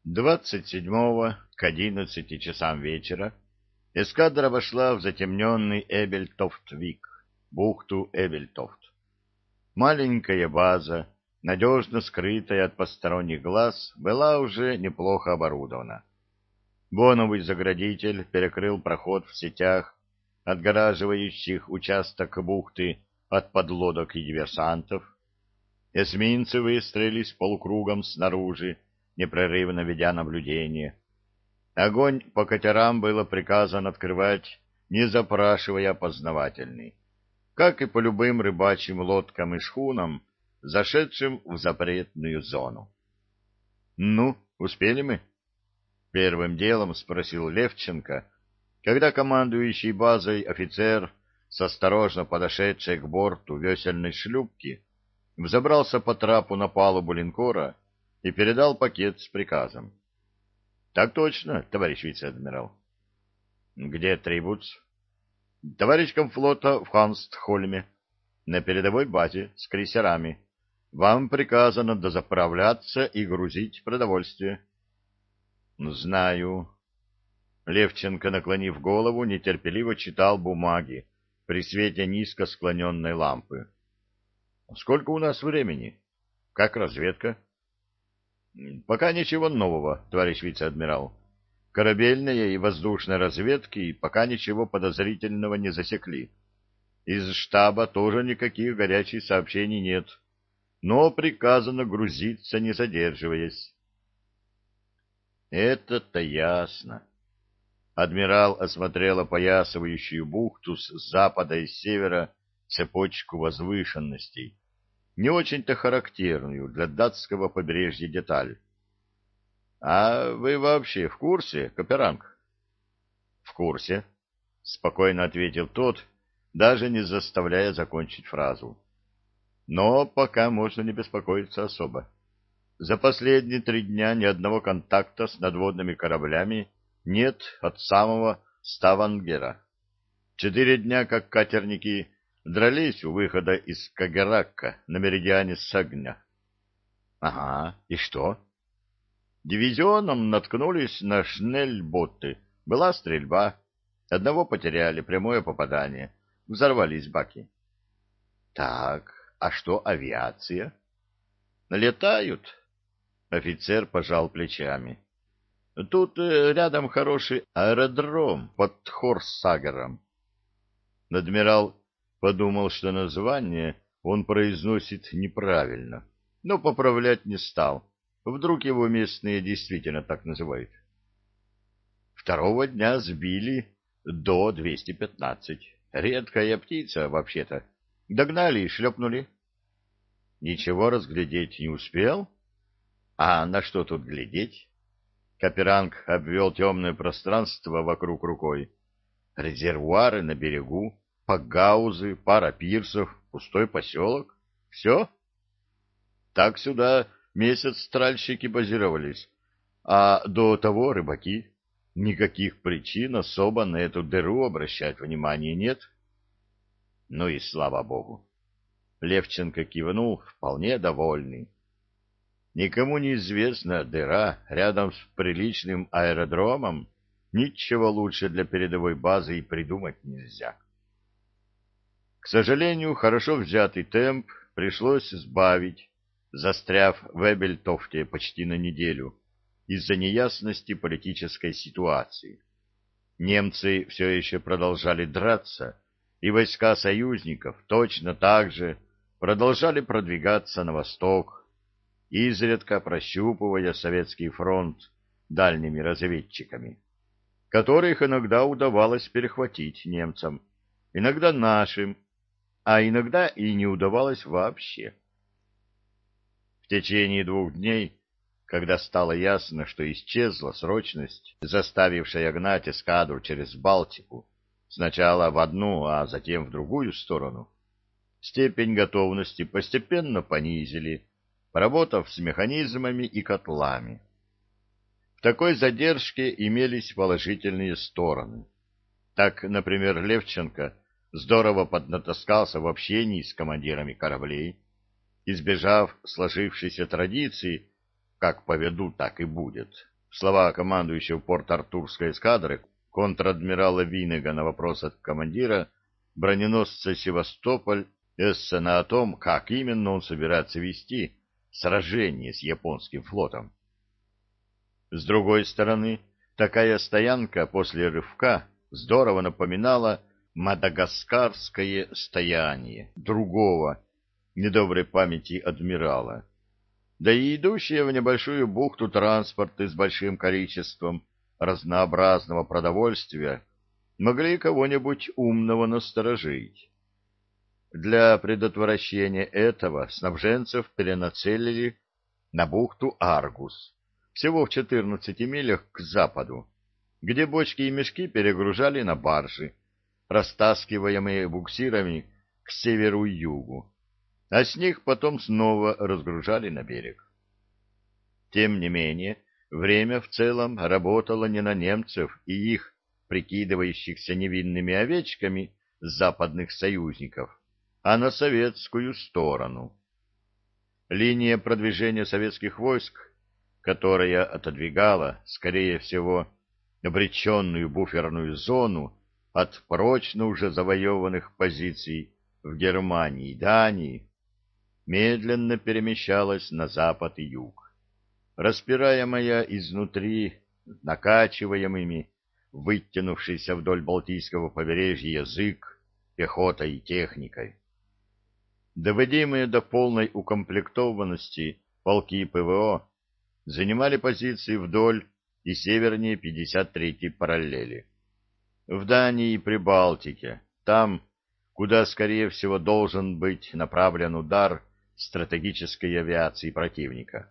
27-го к 11 часам вечера эскадра вошла в затемненный Эбельтофт-Вик, бухту Эбельтофт. Маленькая база, надежно скрытая от посторонних глаз, была уже неплохо оборудована. Боновый заградитель перекрыл проход в сетях, отгораживающих участок бухты от подлодок и диверсантов. Эсминцы выстроились полукругом снаружи, непрерывно ведя наблюдение. Огонь по катерам было приказано открывать, не запрашивая опознавательный, как и по любым рыбачьим лодкам и шхунам, зашедшим в запретную зону. — Ну, успели мы? — первым делом спросил Левченко, когда командующий базой офицер, с осторожно подошедшей к борту весельной шлюпки, взобрался по трапу на палубу линкора и передал пакет с приказом. — Так точно, товарищ вице-адмирал. — Где Трибуц? — Товарищ комфлота в Ханстхольме, на передовой базе с крейсерами. Вам приказано дозаправляться и грузить продовольствие. — Знаю. Левченко, наклонив голову, нетерпеливо читал бумаги при свете низко склоненной лампы. — Сколько у нас времени? Как разведка? — Пока ничего нового, товарищ вице-адмирал. Корабельной и воздушной разведки пока ничего подозрительного не засекли. Из штаба тоже никаких горячих сообщений нет, но приказано грузиться, не задерживаясь. — Это-то ясно. Адмирал осмотрел опоясывающую бухту с запада и с севера цепочку возвышенностей, не очень-то характерную для датского побережья деталь. — А вы вообще в курсе, Каперанг? — В курсе, — спокойно ответил тот, даже не заставляя закончить фразу. — Но пока можно не беспокоиться особо. За последние 3 дня ни одного контакта с надводными кораблями нет от самого Ставангера. 4 дня, как катерники дрались у выхода из Кагеракка на меридиане Сагня. — Ага, и что? Дивизионом наткнулись на шнельботты. Была стрельба. Одного потеряли, прямое попадание. Взорвались баки. — Так, а что авиация? — Летают. Офицер пожал плечами. — Тут рядом хороший аэродром под Хорсагером. Адмирал подумал, что название он произносит неправильно, но поправлять не стал. Вдруг его местные действительно так называют. 2-го дня сбили до 215. Редкая птица, вообще-то. Догнали и шлепнули. Ничего разглядеть не успел? А на что тут глядеть? Каперанг обвел темное пространство вокруг рукой. Резервуары на берегу, пакгаузы, пара пирсов, пустой поселок. Все? Так сюда месяц тральщики базировались, а до того рыбаки. Никаких причин особо на эту дыру обращать внимания нет. Ну и слава богу. Левченко кивнул, вполне довольный. Никому неизвестна дыра рядом с приличным аэродромом. Ничего лучше для передовой базы и придумать нельзя. К сожалению, хорошо взятый темп пришлось сбавить, застряв в Эбельтофте почти на неделю из-за неясности политической ситуации. Немцы все еще продолжали драться, и войска союзников точно так же продолжали продвигаться на восток, изредка прощупывая советский фронт дальними разведчиками, которых иногда удавалось перехватить немцам, иногда нашим, а иногда и не удавалось вообще. В течение 2 дней, когда стало ясно, что исчезла срочность, заставившая гнать эскадру через Балтику, сначала в одну, а затем в другую сторону, степень готовности постепенно понизили, поработав с механизмами и котлами. В такой задержке имелись положительные стороны. Так, например, Левченко здорово поднатаскался в общении с командирами кораблей, избежав сложившейся традиции «как поведут, так и будет», слова командующего Порт-Артурской эскадры контр-адмирала Виннега на вопрос от командира броненосца «Севастополь» Эссена о том, как именно он собирается вести сражение с японским флотом. С другой стороны, такая стоянка после рывка здорово напоминала мадагаскарское стояние другого, недоброй памяти адмирала. Да и идущие в небольшую бухту транспорты с большим количеством разнообразного продовольствия могли кого-нибудь умного насторожить. Для предотвращения этого снабженцев перенацелили на бухту Аргус, всего в 14 милях к западу, где бочки и мешки перегружали на баржи, растаскиваемые буксирами к северу и югу, а с них потом снова разгружали на берег. Тем не менее, время в целом работало не на немцев и их, прикидывающихся невинными овечками, западных союзников, а на советскую сторону. Линия продвижения советских войск, которая отодвигала, скорее всего, обреченную буферную зону от прочно уже завоеванных позиций в Германии и Дании, медленно перемещалась на запад и юг, распираемая изнутри накачиваемыми, вытянувшийся вдоль Балтийского побережья язык, пехотой и техникой. Доводимые до полной укомплектованности полки ПВО занимали позиции вдоль и севернее 53-й параллели. В Дании и Прибалтике, там, куда, скорее всего, должен быть направлен удар стратегической авиации противника.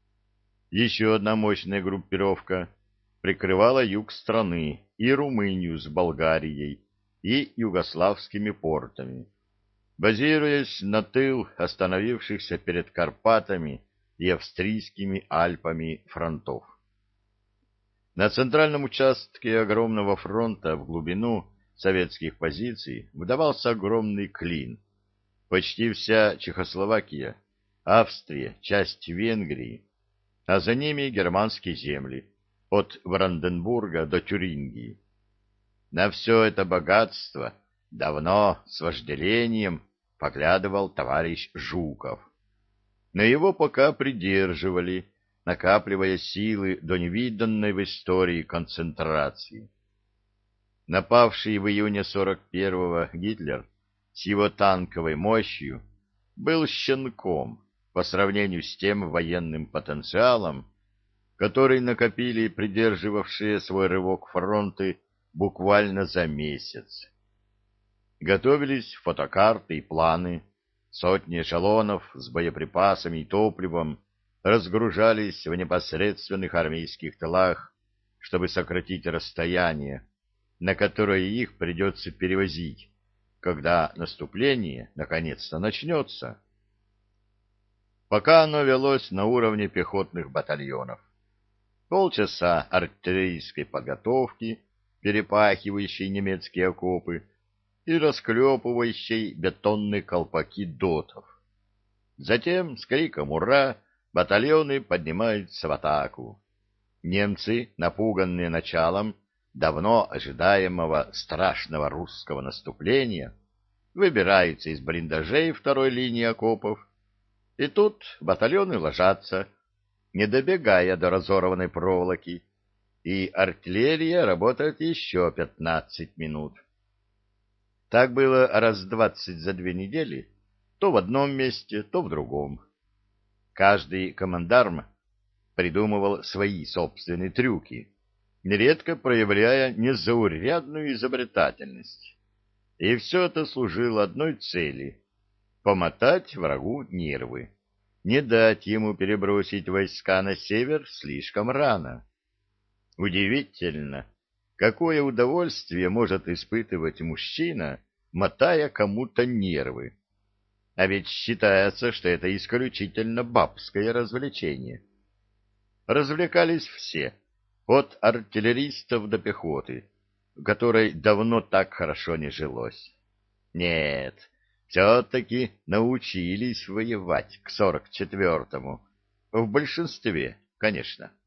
Еще одна мощная группировка прикрывала юг страны и Румынию с Болгарией и югославскими портами, базируясь на тыл остановившихся перед Карпатами и австрийскими Альпами фронтов. На центральном участке огромного фронта в глубину советских позиций выдавался огромный клин. Почти вся Чехословакия, Австрия, часть Венгрии, а за ними германские земли, от Бранденбурга до Тюрингии. На все это богатство давно с вожделением поглядывал товарищ Жуков. Но его пока придерживали, накапливая силы до невиданной в истории концентрации. Напавший в июне 41-го Гитлер с его танковой мощью был щенком по сравнению с тем военным потенциалом, который накопили придерживавшие свой рывок фронты буквально за месяц. Готовились фотокарты и планы, сотни эшелонов с боеприпасами и топливом разгружались в непосредственных армейских тылах, чтобы сократить расстояние, на которое их придется перевозить, когда наступление наконец-то начнется. Пока оно велось на уровне пехотных батальонов. Полчаса артиллерийской подготовки, перепахивающей немецкие окопы и расклепывающей бетонные колпаки дотов. Затем с криком «Ура!» батальоны поднимаются в атаку. Немцы, напуганные началом давно ожидаемого страшного русского наступления, выбираются из блиндажей второй линии окопов, и тут батальоны ложатся, не добегая до разорванной проволоки, и артиллерия работает еще 15 минут. Так было раз 20 за 2 недели, то в одном месте, то в другом. Каждый командарм придумывал свои собственные трюки, нередко проявляя незаурядную изобретательность. И все это служило одной цели — помотать врагу нервы, не дать ему перебросить войска на север слишком рано. Удивительно, какое удовольствие может испытывать мужчина, мотая кому-то нервы. А ведь считается, что это исключительно бабское развлечение. Развлекались все, от артиллеристов до пехоты, которой давно так хорошо не жилось. Нет, все-таки научились воевать к 44-му. В большинстве, конечно.